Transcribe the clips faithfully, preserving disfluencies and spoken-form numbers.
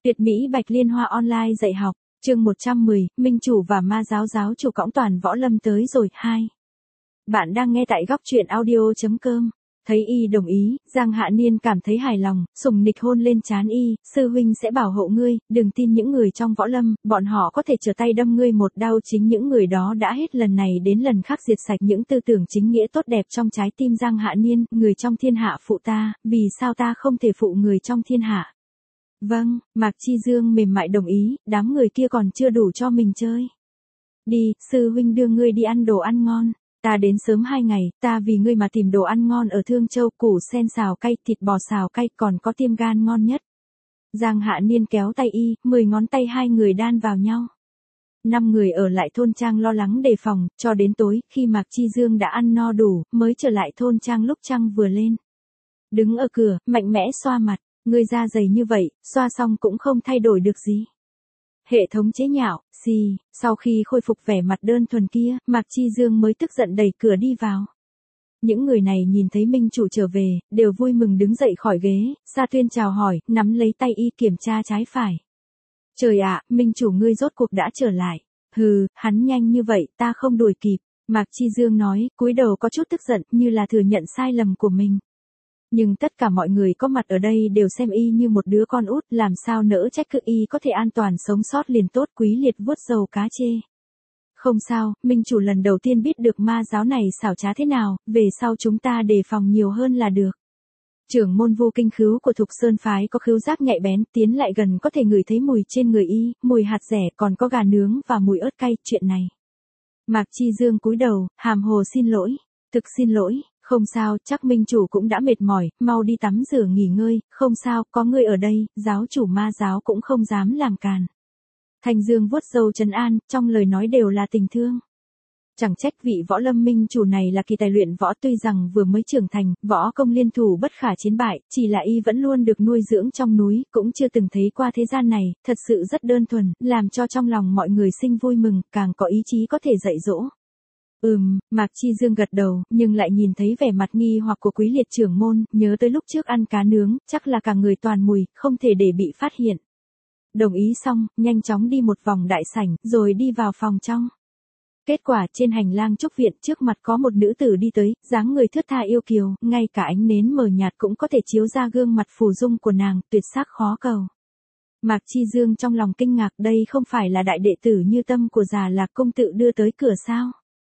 Tuyệt mỹ Bạch Liên Hoa online dạy học, chương một trăm mười, Minh chủ và ma giáo giáo chủ cõng toàn võ lâm tới rồi, hai. Bạn đang nghe tại góc truyện audio chấm com. Thấy y đồng ý, Giang Hạ Niên cảm thấy hài lòng, sùng nịch hôn lên trán y, sư huynh sẽ bảo hộ ngươi, đừng tin những người trong võ lâm, bọn họ có thể trở tay đâm ngươi một đao, chính những người đó đã hết lần này đến lần khác diệt sạch những tư tưởng chính nghĩa tốt đẹp trong trái tim Giang Hạ Niên, người trong thiên hạ phụ ta, vì sao ta không thể phụ người trong thiên hạ? Vâng, Mạc Chi Dương mềm mại đồng ý, đám người kia còn chưa đủ cho mình chơi. Đi, sư huynh đưa ngươi đi ăn đồ ăn ngon. Ta đến sớm hai ngày, ta vì ngươi mà tìm đồ ăn ngon ở Thương Châu, củ sen xào cay, thịt bò xào cay, còn có tiêm gan ngon nhất. Giang Hạ Niên kéo tay y, mười ngón tay hai người đan vào nhau. Năm người ở lại thôn trang lo lắng đề phòng, cho đến tối, khi Mạc Chi Dương đã ăn no đủ, mới trở lại thôn trang lúc trăng vừa lên. Đứng ở cửa, mạnh mẽ xoa mặt, ngươi da dày như vậy, xoa xong cũng không thay đổi được gì. Hệ thống chế nhạo, xì, sau khi khôi phục vẻ mặt đơn thuần kia, Mạc Chi Dương mới tức giận đẩy cửa đi vào. Những người này nhìn thấy Minh chủ trở về, đều vui mừng đứng dậy khỏi ghế, Sa Tuyên chào hỏi, nắm lấy tay y kiểm tra trái phải. Trời ạ, Minh chủ ngươi rốt cuộc đã trở lại. Hừ, hắn nhanh như vậy, ta không đuổi kịp. Mạc Chi Dương nói, cúi đầu có chút tức giận, như là thừa nhận sai lầm của mình. Nhưng tất cả mọi người có mặt ở đây đều xem y như một đứa con út, làm sao nỡ trách cứ y có thể an toàn sống sót liền tốt. Quý Liệt vuốt râu cá chê. Không sao, Minh chủ lần đầu tiên biết được ma giáo này xảo trá thế nào, về sau chúng ta đề phòng nhiều hơn là được. Trưởng môn Vô Kinh Khứu của Thục Sơn phái có khứu giác nhạy bén, tiến lại gần có thể ngửi thấy mùi trên người y, mùi hạt dẻ, còn có gà nướng và mùi ớt cay. Chuyện này. Mạc Chi Dương cúi đầu, hàm hồ xin lỗi. Thực xin lỗi. Không sao, chắc Minh chủ cũng đã mệt mỏi, mau đi tắm rửa nghỉ ngơi, không sao, có ngươi ở đây, giáo chủ ma giáo cũng không dám làm càn. Thanh Dương vuốt râu trấn an, trong lời nói đều là tình thương. Chẳng trách vị võ lâm minh chủ này là kỳ tài luyện võ, tuy rằng vừa mới trưởng thành, võ công liên thủ bất khả chiến bại, chỉ là y vẫn luôn được nuôi dưỡng trong núi, cũng chưa từng thấy qua thế gian này, thật sự rất đơn thuần, làm cho trong lòng mọi người sinh vui mừng, càng có ý chí có thể dạy dỗ. Ừm, Mạc Chi Dương gật đầu, nhưng lại nhìn thấy vẻ mặt nghi hoặc của Quý Liệt trưởng môn, nhớ tới lúc trước ăn cá nướng, chắc là cả người toàn mùi, không thể để bị phát hiện. Đồng ý xong, nhanh chóng đi một vòng đại sảnh, rồi đi vào phòng trong. Kết quả trên hành lang trúc viện trước mặt có một nữ tử đi tới, dáng người thướt tha yêu kiều, ngay cả ánh nến mờ nhạt cũng có thể chiếu ra gương mặt phù dung của nàng, tuyệt sắc khó cầu. Mạc Chi Dương trong lòng kinh ngạc, đây không phải là đại đệ tử Như Tâm của Già Lạc công tử đưa tới cửa sao?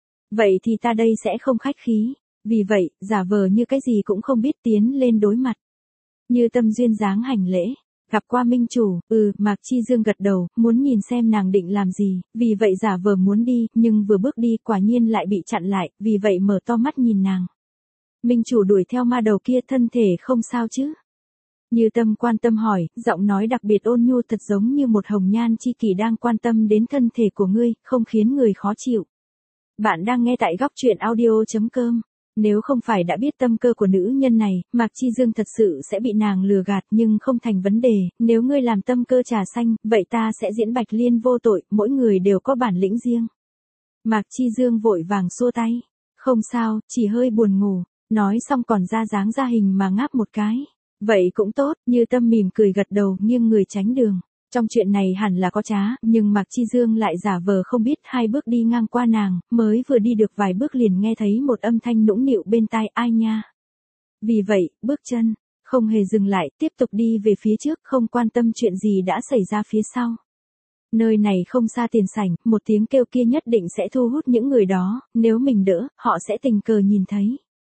Vậy thì ta đây sẽ không khách khí. Vì vậy, giả vờ như cái gì cũng không biết tiến lên đối mặt. Như Tâm duyên dáng hành lễ. Gặp qua Minh chủ, ừ, Mạc Chi Dương gật đầu, muốn nhìn xem nàng định làm gì, vì vậy giả vờ muốn đi, nhưng vừa bước đi quả nhiên lại bị chặn lại, vì vậy mở to mắt nhìn nàng. Minh chủ đuổi theo ma đầu kia, thân thể không sao chứ? Như Tâm quan tâm hỏi, giọng nói đặc biệt ôn nhu, thật giống như một hồng nhan chi kỷ đang quan tâm đến thân thể của ngươi, không khiến người khó chịu. Bạn đang nghe tại góc truyện audio chấm com. Nếu không phải đã biết tâm cơ của nữ nhân này, Mạc Chi Dương thật sự sẽ bị nàng lừa gạt, nhưng không thành vấn đề, nếu ngươi làm tâm cơ trà xanh, vậy ta sẽ diễn Bạch Liên vô tội, mỗi người đều có bản lĩnh riêng. Mạc Chi Dương vội vàng xua tay. Không sao, chỉ hơi buồn ngủ, nói xong còn ra dáng ra hình mà ngáp một cái. Vậy cũng tốt, Như Tâm mỉm cười gật đầu, nghiêng người tránh đường. Trong chuyện này hẳn là có trá, nhưng Mạc Chi Dương lại giả vờ không biết, hai bước đi ngang qua nàng, mới vừa đi được vài bước liền nghe thấy một âm thanh nũng nịu bên tai, ai nha. Vì vậy, bước chân, không hề dừng lại, tiếp tục đi về phía trước, không quan tâm chuyện gì đã xảy ra phía sau. Nơi này không xa tiền sảnh, một tiếng kêu kia nhất định sẽ thu hút những người đó, nếu mình đỡ, họ sẽ tình cờ nhìn thấy.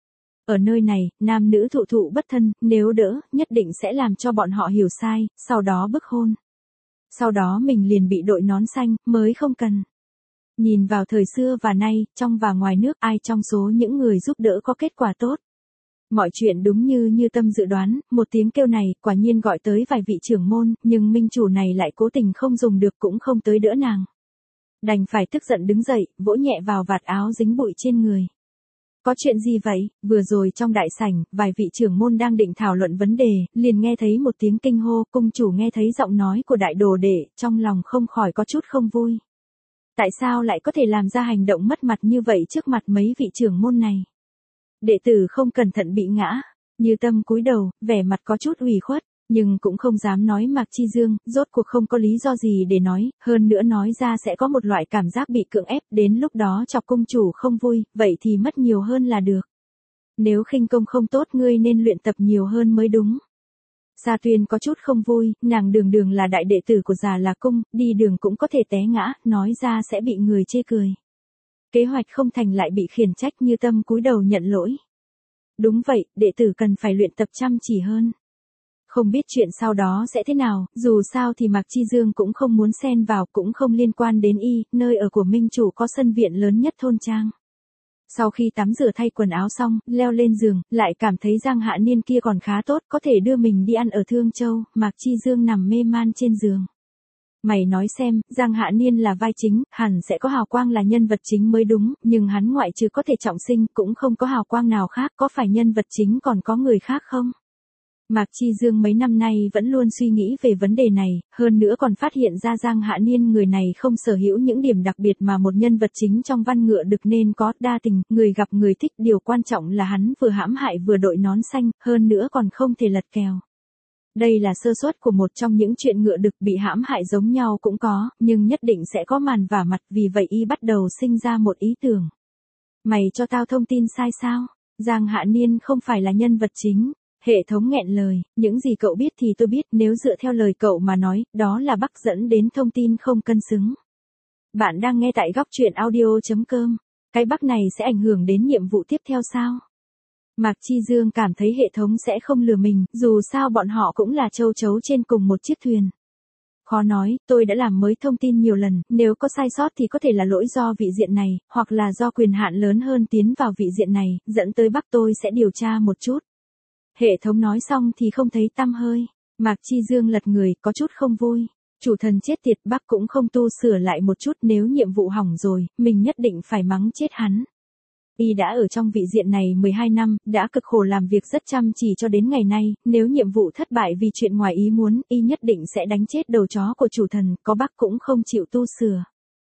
Ở nơi này, nam nữ thụ thụ bất thân, nếu đỡ, nhất định sẽ làm cho bọn họ hiểu sai, sau đó bức hôn. Sau đó mình liền bị đội nón xanh, mới không cần. Nhìn vào thời xưa và nay, trong và ngoài nước, ai trong số những người giúp đỡ có kết quả tốt. Mọi chuyện đúng như Như Tâm dự đoán, một tiếng kêu này, quả nhiên gọi tới vài vị trưởng môn, nhưng minh chủ này lại cố tình không dùng được, cũng không tới đỡ nàng. Đành phải tức giận đứng dậy, vỗ nhẹ vào vạt áo dính bụi trên người. Có chuyện gì vậy? Vừa rồi trong đại sảnh, vài vị trưởng môn đang định thảo luận vấn đề, liền nghe thấy một tiếng kinh hô, cung chủ nghe thấy giọng nói của đại đồ đệ, trong lòng không khỏi có chút không vui. Tại sao lại có thể làm ra hành động mất mặt như vậy trước mặt mấy vị trưởng môn này? Đệ tử không cẩn thận bị ngã. Như Tâm cúi đầu, vẻ mặt có chút ủy khuất. Nhưng cũng không dám nói Mạc Chi Dương, rốt cuộc không có lý do gì để nói, hơn nữa nói ra sẽ có một loại cảm giác bị cưỡng ép, đến lúc đó chọc cung chủ không vui, vậy thì mất nhiều hơn là được. Nếu khinh công không tốt ngươi nên luyện tập nhiều hơn mới đúng. Sa Tuyên có chút không vui, nàng đường đường là đại đệ tử của Già Là Cung, đi đường cũng có thể té ngã, nói ra sẽ bị người chê cười. Kế hoạch không thành lại bị khiển trách, Như Tâm cúi đầu nhận lỗi. Đúng vậy, đệ tử cần phải luyện tập chăm chỉ hơn. Không biết chuyện sau đó sẽ thế nào, dù sao thì Mạc Chi Dương cũng không muốn xen vào, cũng không liên quan đến y, nơi ở của Minh Chủ có sân viện lớn nhất thôn trang. Sau khi tắm rửa thay quần áo xong, leo lên giường, lại cảm thấy Giang Hạ Niên kia còn khá tốt, có thể đưa mình đi ăn ở Thương Châu, Mạc Chi Dương nằm mê man trên giường. Mày nói xem, Giang Hạ Niên là vai chính, hẳn sẽ có hào quang là nhân vật chính mới đúng, nhưng hắn ngoại trừ có thể trọng sinh, cũng không có hào quang nào khác, có phải nhân vật chính còn có người khác không? Mạc Chi Dương mấy năm nay vẫn luôn suy nghĩ về vấn đề này, hơn nữa còn phát hiện ra Giang Hạ Niên người này không sở hữu những điểm đặc biệt mà một nhân vật chính trong văn ngựa được nên có, đa tình, người gặp người thích, điều quan trọng là hắn vừa hãm hại vừa đội nón xanh, hơn nữa còn không thể lật kèo. Đây là sơ suất của một trong những chuyện ngựa đực bị hãm hại giống nhau cũng có, nhưng nhất định sẽ có màn vả mặt, vì vậy y bắt đầu sinh ra một ý tưởng. Mày cho tao thông tin sai sao? Giang Hạ Niên không phải là nhân vật chính. Hệ thống nghẹn lời, những gì cậu biết thì tôi biết, nếu dựa theo lời cậu mà nói, đó là Bắc dẫn đến thông tin không cân xứng. Bạn đang nghe tại góc truyện audio chấm com. Cái Bắc này sẽ ảnh hưởng đến nhiệm vụ tiếp theo sao? Mạc Chi Dương cảm thấy hệ thống sẽ không lừa mình, dù sao bọn họ cũng là châu chấu trên cùng một chiếc thuyền. Khó nói, tôi đã làm mới thông tin nhiều lần, nếu có sai sót thì có thể là lỗi do vị diện này, hoặc là do quyền hạn lớn hơn tiến vào vị diện này, dẫn tới Bắc tôi sẽ điều tra một chút. Hệ thống nói xong thì không thấy tăm hơi. Mạc Chi Dương lật người, có chút không vui. Chủ thần chết tiệt, Bắc cũng không tu sửa lại một chút, nếu nhiệm vụ hỏng rồi, mình nhất định phải mắng chết hắn. Y đã ở trong vị diện này mười hai năm, đã cực khổ làm việc rất chăm chỉ cho đến ngày nay, nếu nhiệm vụ thất bại vì chuyện ngoài ý muốn, Y nhất định sẽ đánh chết đầu chó của chủ thần, có Bắc cũng không chịu tu sửa.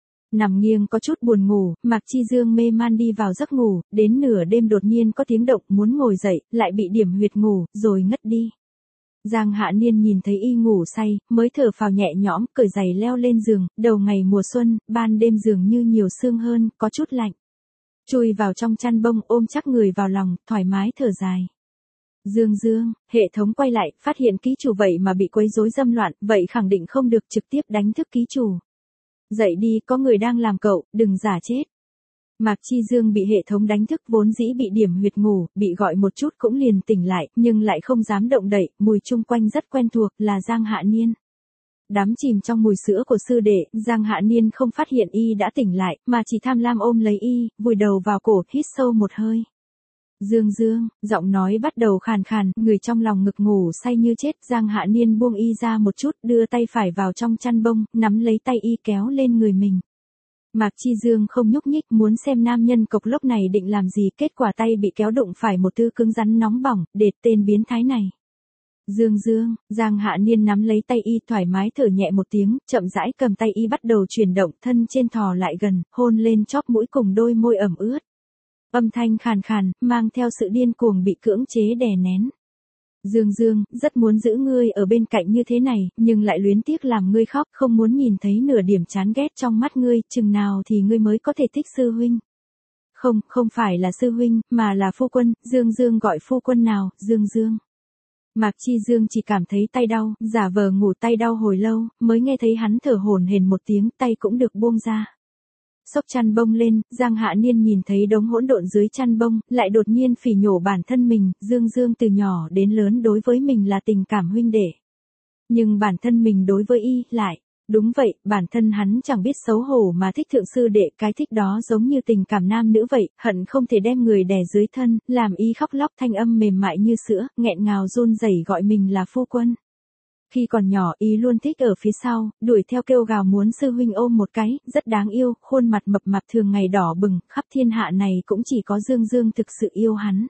Nằm nghiêng có chút buồn ngủ, Mạc Chi Dương mê man đi vào giấc ngủ, đến nửa đêm đột nhiên có tiếng động, muốn ngồi dậy, lại bị điểm huyệt ngủ, rồi ngất đi. Giang Hạ Niên nhìn thấy y ngủ say, mới thở phào nhẹ nhõm, cởi giày leo lên giường, đầu ngày mùa xuân, ban đêm dường như nhiều sương hơn, có chút lạnh. Chui vào trong chăn bông, ôm chắc người vào lòng, thoải mái thở dài. Dương Dương, hệ thống quay lại, phát hiện ký chủ vậy mà bị quấy rối dâm loạn, vậy khẳng định không được, trực tiếp đánh thức ký chủ. Dậy đi, có người đang làm cậu, đừng giả chết. Mạc Chi Dương bị hệ thống đánh thức, vốn dĩ bị điểm huyệt ngủ, bị gọi một chút cũng liền tỉnh lại, nhưng lại không dám động đậy, mùi chung quanh rất quen thuộc, là Giang Hạ Niên. Đắm chìm trong mùi sữa của sư đệ, Giang Hạ Niên không phát hiện y đã tỉnh lại, mà chỉ tham lam ôm lấy y, vùi đầu vào cổ, hít sâu một hơi. Dương Dương, giọng nói bắt đầu khàn khàn, người trong lòng ngực ngủ say như chết, Giang Hạ Niên buông y ra một chút, đưa tay phải vào trong chăn bông, nắm lấy tay y kéo lên người mình. Mạc Chi Dương không nhúc nhích, muốn xem nam nhân cộc lốc này định làm gì, kết quả tay bị kéo đụng phải một thứ cứng rắn nóng bỏng, đệt tên biến thái này. Dương Dương, Giang Hạ Niên nắm lấy tay y, thoải mái thở nhẹ một tiếng, chậm rãi cầm tay y bắt đầu chuyển động, thân trên thò lại gần, hôn lên chóp mũi cùng đôi môi ẩm ướt. Âm thanh khàn khàn, mang theo sự điên cuồng bị cưỡng chế đè nén. Dương Dương, rất muốn giữ ngươi ở bên cạnh như thế này, nhưng lại luyến tiếc làm ngươi khóc, không muốn nhìn thấy nửa điểm chán ghét trong mắt ngươi, chừng nào thì ngươi mới có thể thích sư huynh. Không, không phải là sư huynh, mà là phu quân, Dương Dương gọi phu quân nào, Dương Dương. Mạc Chi Dương chỉ cảm thấy tay đau, giả vờ ngủ tay đau hồi lâu, mới nghe thấy hắn thở hổn hển một tiếng, tay cũng được buông ra. Xốc chăn bông lên, Giang Hạ Niên nhìn thấy đống hỗn độn dưới chăn bông, lại đột nhiên phỉ nhổ bản thân mình, Dương Dương từ nhỏ đến lớn đối với mình là tình cảm huynh đệ. Nhưng bản thân mình đối với y, lại, đúng vậy, bản thân hắn chẳng biết xấu hổ mà thích thượng sư đệ, cái thích đó giống như tình cảm nam nữ vậy, hận không thể đem người đè dưới thân, làm y khóc lóc, thanh âm mềm mại như sữa, nghẹn ngào run rẩy gọi mình là phu quân. Khi còn nhỏ y luôn thích ở phía sau, đuổi theo kêu gào muốn sư huynh ôm một cái, rất đáng yêu, khuôn mặt mập mạp thường ngày đỏ bừng, khắp thiên hạ này cũng chỉ có Dương Dương thực sự yêu hắn.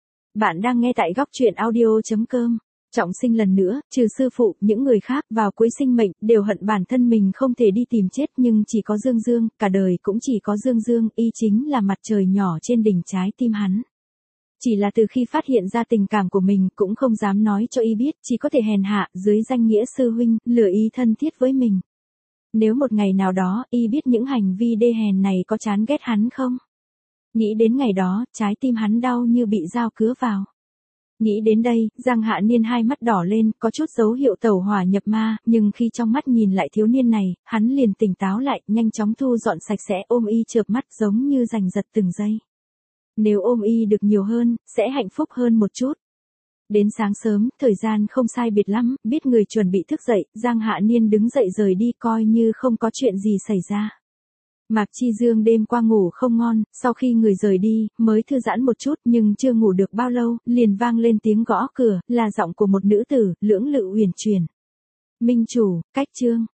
Bạn đang nghe tại góc truyện audio chấm com. Trọng sinh lần nữa, trừ sư phụ, những người khác vào cuối sinh mệnh, đều hận bản thân mình không thể đi tìm chết, nhưng chỉ có Dương Dương, cả đời cũng chỉ có Dương Dương, y chính là mặt trời nhỏ trên đỉnh trái tim hắn. Chỉ là từ khi phát hiện ra tình cảm của mình cũng không dám nói cho y biết, chỉ có thể hèn hạ, dưới danh nghĩa sư huynh, lừa y thân thiết với mình. Nếu một ngày nào đó, y biết những hành vi đê hèn này có chán ghét hắn không? Nghĩ đến ngày đó, trái tim hắn đau như bị dao cứa vào. Nghĩ đến đây, Giang Hạ Niên hai mắt đỏ lên, có chút dấu hiệu tẩu hỏa nhập ma, nhưng khi trong mắt nhìn lại thiếu niên này, hắn liền tỉnh táo lại, nhanh chóng thu dọn sạch sẽ ôm y chợp mắt giống như giành giật từng giây. Nếu ôm y được nhiều hơn, sẽ hạnh phúc hơn một chút. Đến sáng sớm, thời gian không sai biệt lắm, biết người chuẩn bị thức dậy, Giang Hạ Niên đứng dậy rời đi coi như không có chuyện gì xảy ra. Mạc Chi Dương đêm qua ngủ không ngon, sau khi người rời đi, mới thư giãn một chút nhưng chưa ngủ được bao lâu, liền vang lên tiếng gõ cửa, là giọng của một nữ tử, lưỡng lự uyển chuyển. Minh chủ, cách chương.